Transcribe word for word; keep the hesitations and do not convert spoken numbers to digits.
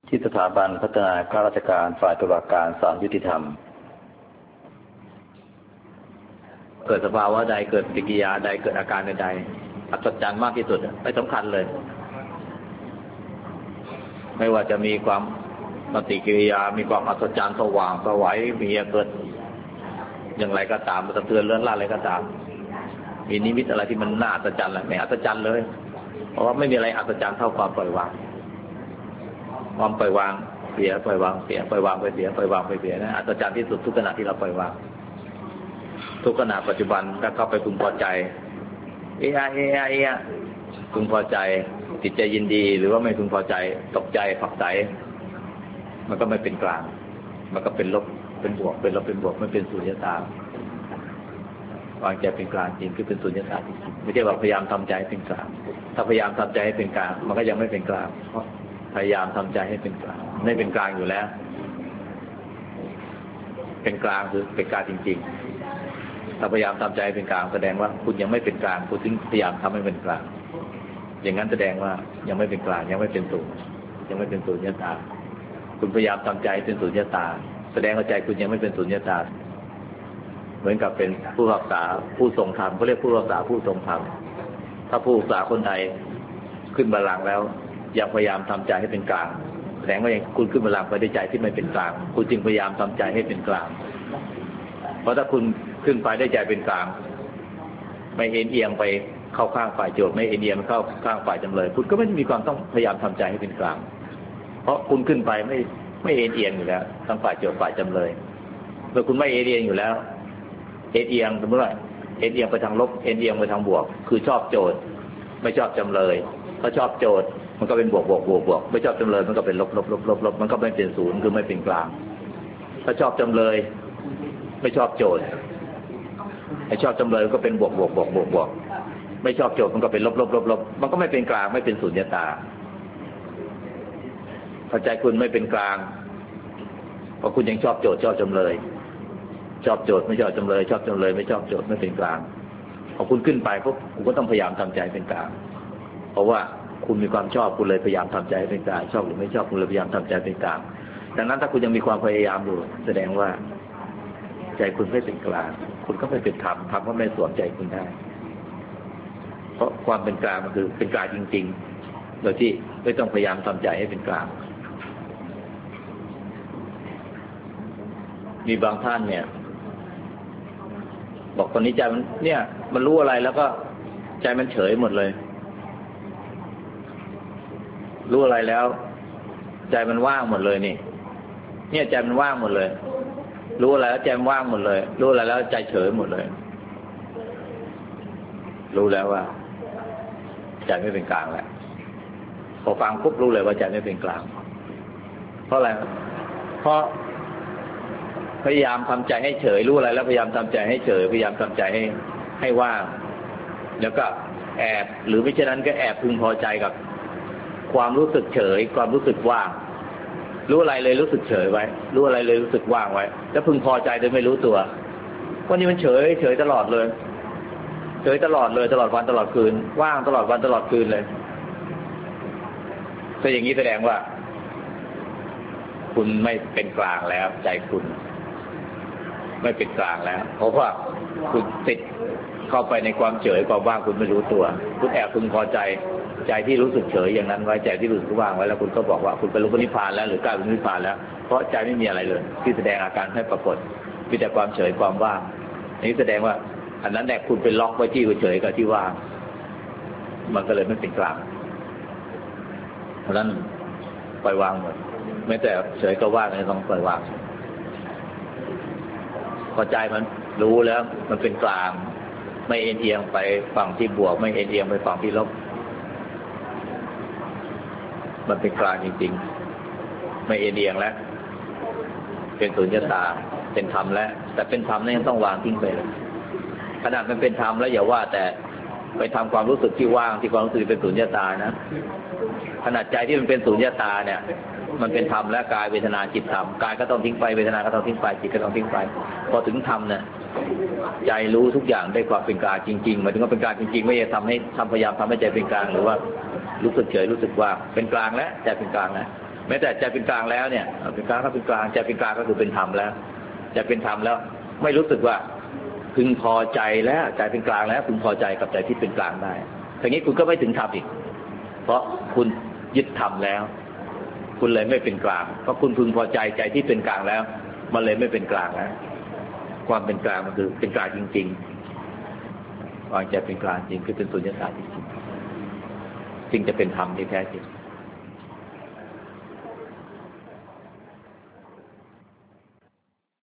ที่สถาบันพัฒนาข้าราชการฝ่ายตุลาการศาลยุติธรรมเกิดสภาวะใดเกิดปฏิกิริยาใดเกิดอาการใดๆอัศจรรย์มากที่สุดไม่สำคัญเลยไม่ว่าจะมีความปฏิกิริยามีความอัศจรรย์สว่างสวัยมีเกิดอย่างไรก็ตามสะเทือนเลื่อนล่าอะไรก็ตามมีนิมิตอะไรที่มันน่าอัศจรรย์แหละไม่อัศจรรย์เลยเพราะว่าไม่มีอะไรอัศจรรย์เท่าความปล่อยวางความปล่อยวางเสียปล่อยวางเสียปล่อยวางไปเสียปล่อยวางไปเสียนะอัศจรรย์ที่สุดทุกขณะที่เราปล่อยวางทุกขณะปัจจุบันถ้าเข้าไปพึงพอใจเอะเอะเอะพึงพอใจจิตใจยินดีหรือว่าไม่พึงพอใจตกใจผักใสมันก็ไม่เป็นกลางมันก็เป็นลบเป็นบวกเป็นลบเป็นบวกไม่เป็นสุญญตาวางใจเป็นกลางจริงคือเป็นสุญญตาจริงไม่ใช่ว่าพยายามทำใจให้เป็นกลางถ้าพยายามทำใจให้เป็นกลางมันก็ยังไม่เป็นกลางเพราะพยายามทำใจให้เป็นกลางไม่เป็นกลางอยู่แล้วเป็นกลางคือเป็นกลางจริงๆถ้าพยายามทำใจเป็นกลางแสดงว่าคุณยังไม่เป็นกลางคุณถึงพยายามทำให้เป็นกลางอย่างนั้นแสดงว่ายังไม่เป็นกลางยังไม่เป็นศูนย์ยังไม่เป็นสุญญตาคุณพยายามทำใจเป็นสุญญตาแสดงว่าใจคุณยังไม่เป็นสุญญตาเหมือนกับเป็นผู้รักษาผู้ทรงธรรมเขาเรียกผู้รักษาผู้ทรงธรรมถ้าผู้รักษาคนใดขึ้นบัลลังก์แล้วยังพยายามทำใจให้เป็นกลางแสดงว่ายังคุณขึ้นบัลลังก์ไปด้วยใจที่ไม่เป็นกลางคุณจึงพยายามทำใจให้เป็นกลางเพราะถ้าคุณขึ้นไปได้ใจเป็นกลางไม่เอ็นเอียงไปเข้าข้างฝ่ายโจทย์ไม่เอ็นเอียงเข้าข้างฝ่ายจำเลยคุณก็ไม่มีความต้องพยายามทำใจให้เป็นกลางเพราะคุณขึ้นไปไม่ไม่เอ็นเอียงอยู่แล้วทั้งฝ่ายโจทย์ฝ่ายจำเลยเมื่อคุณไม่เอ็นเอียงอยู่แล้วเอ็นเอียงสมมติว่าเอ็นเอียงไปทางลบเอ็นเอียงไปทางบวกคือชอบโจทย์ไม่ชอบจำเลยถ้าชอบโจทย์มันก็เป็นบวกบวกบวกบวกไม่ชอบจำเลยมันก็เป็นลบลบลบลบลบมันก็ไม่เป็นศูนย์คือไม่เป็นกลางถ้าชอบจำเลยไม่ชอบโจทย์ไอ้ชอบจำเลยก็เป็นบวกบวกบวกบวกบวกไม่ชอบโจทย์มันก็เป็นลบลบลบลบมันก็ไม่เป็นกลางไม่เป็นสุญญตาพอใจคุณไม่เป็นกลางเพราะคุณยังชอบโจทย์ชอบจำเลยชอบโจทย์ไม่ชอบจำเลยชอบจำเลยไม่ชอบโจทย์ไม่เป็นกลางพอคุณขึ้นไปปุ๊บคุณก็ต้องพยายามทำใจเป็นกลางเพราะว่าคุณมีความชอบคุณเลยพยายามทำใจเป็นกลางชอบหรือไม่ชอบคุณเลยพยายามทำใจเป็นกลางดังนั้นถ้าคุณยังมีความพยายามอยู่แสดงว่าใจคุณไม่เป็นกลางคุณก็ไม่เป็นธรรมธรรมก็ไม่สวมใจคุณได้เพราะความเป็นกลางมันคือเป็นกลางจริงๆโดยที่ไม่ต้องพยายามทำใจให้เป็นกลางมีบางท่านเนี่ยบอกคนนี้ใจมันเนี่ยมันรู้อะไรแล้วก็ใจมันเฉยหมดเลยรู้อะไรแล้วใจมันว่างหมดเลยนี่เนี่ยใจมันว่างหมดเลยรู้อะไรแล้วใจมันว่างหมดเลยรู้อะไรแล้วใจเฉยหมดเลยรู้แล้วว่าใจไม่เป็นกลางแล้วพอฟังปุ๊บรู้เลยว่าใจไม่เป็นกลางเพราะอะไรเพราะพยายามทำใจให้เฉยรู้อะไรแล้วพยายามทำใจให้เฉยพยายามทำใจให้ให้ว่างแล้วก็แอบหรือไม่เช่นนั้นก็แอบพึงพอใจกับความรู้สึกเฉยความรู้สึกว่างรู้อะไรเลยรู้สึกเฉยไว้รู้อะไรเลยรู้สึกว่างไว้แล้วพึงพอใจโดยไม่รู้ตัวว่านี่มันเฉยเฉยตลอดเลยเฉยตลอดเลยตลอดวันตลอดคืนว่างตลอดวันตลอดคืนเลยถ้าอย่างนี้แสดงว่าคุณไม่เป็นกลางแล้วใจคุณไม่เป็นกลางแล้วเพราะว่าคุณติดเข้าไปในความเฉยความว่างคุณไม่รู้ตัวคุณแอบพึงพอใจใจที่รู้สึกเฉยอย่างนั้นไว้ใจที่รู้สึกว่างไว้แล้วคุณก็บอกว่าคุณเป็นรูปนิพพานแล้วหรือกลายเป็นนิพพานแล้วเพราะใจไม่มีอะไรเลยที่แสดงอาการให้ปรากฏมีแต่ความเฉยความว่างนี้แสดงว่าอันนั้นแหละคุณเป็นล็อกไว้ที่เฉยกับที่ว่างมันก็เลยไม่เป็นกลางเพราะฉะนั้นปล่อยวางหมดไม่แต่เฉยกับว่างเลยต้องปล่อยวางพอใจมันรู้แล้วมันเป็นกลางไม่เอ็นเอียงไปฝั่งที่บวกไม่เอ็นเอียงไปฝั่งที่ลบมันเป็นกลางจริงๆไม่เอ็นเอียงแล้วเป็นสุญญตาเป็นธรรมแล้วแต่เป็นธรรมนี่ยังต้องวางทิ้งไปเลยขนาดมันเป็นธรรมแล้วอย่าว่าแต่ไปทำความรู้สึกที่ว่างที่ความรู้สึกเป็นสุญญตานะขนาดใจที่มันเป็นสุญญตาเนี่ยมันเป็นธรรมและกายเวทนาจิตธรรมกายก็ต้องทิ้งไปเวทนาก็ต้องทิ้งไปจิตก็ต้องทิ้งไปพอถึงธรรมเนี่ยใจรู้ทุกอย่างได้ความเป็นกลางจริงๆหมายถึงว่าเป็นกลางจริงๆไม่ใช่ทำให้ทำพยายามทำให้ใจเป็นกลางหรือว่ารู้สึกเฉยรู้สึกว่าเป็นกลางแล้วใจเป็นกลางแล้วแม้แต่ใจเป็นกลางแล้วเนี่ยเป็นกลางก็เป็นกลางใจเป็นกลางก็คือเป็นธรรมแล้วใจเป็นธรรมแล้วไม่รู้สึกว่าพึงพอใจแล้วใจเป็นกลางแล้วพึงพอใจกับใจที่เป็นกลางได้ทีนี้คุณก็ไม่ถึงธรรมอีกเพราะคุณยึดธรรมแล้วคุณเลยไม่เป็นกลางเพราะคุณพึงพอใจใจที่เป็นกลางแล้วมันเลยไม่เป็นกลางแล้วความเป็นกลางมันคือเป็นกลางจริงๆวางใจเป็นกลางจริงคือเป็นสุญญตาจริงๆจึงจะเป็นธรรมที่แท้จริง